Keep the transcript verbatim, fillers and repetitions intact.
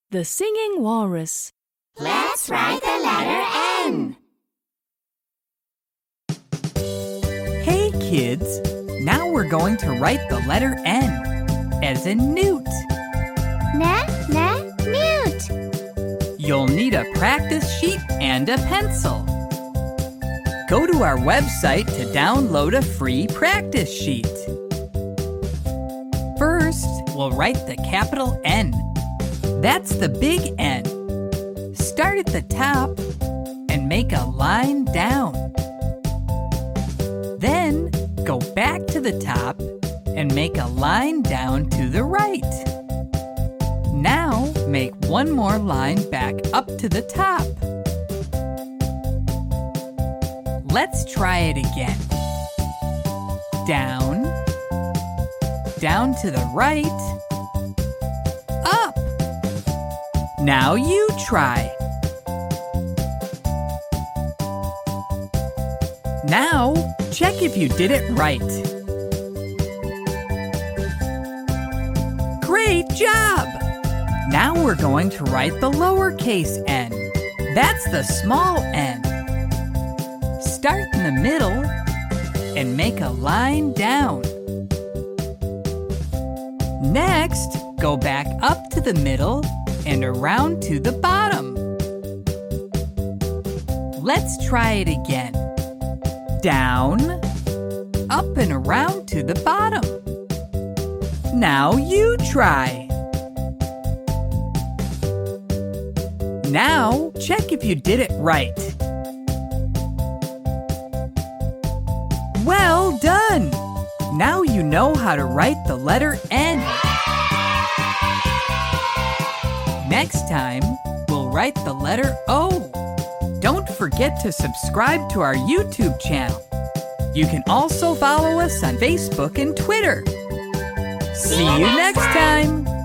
The Singing Walrus. Let's write the letter N. Hey kids, now we're going to write the letter N, as in newt. Na, na, newt. You'll need a practice sheet and a pencil. Go to our website to download a free practice sheet. First, we'll write the capital N. That's the big N. Start at the top and make a line down. Then, go back to the top and make a line down to the right. Now, make one more line back up to the top. Let's try it again. Down, down to the right, up. Now you try. Now, check if you did it right. Great job! Now we're going to write the lowercase n. That's the small n. Start in the middle and make a line down. Next, go back up to the middle and around to the bottom. Let's try it again. Down, up and around to the bottom. Now you try. Now, check if you did it right. Well done! Now you know how to write the letter N. Next time, we'll write the letter O. Don't forget to subscribe to our YouTube channel. You can also follow us on Facebook and Twitter. See you next time!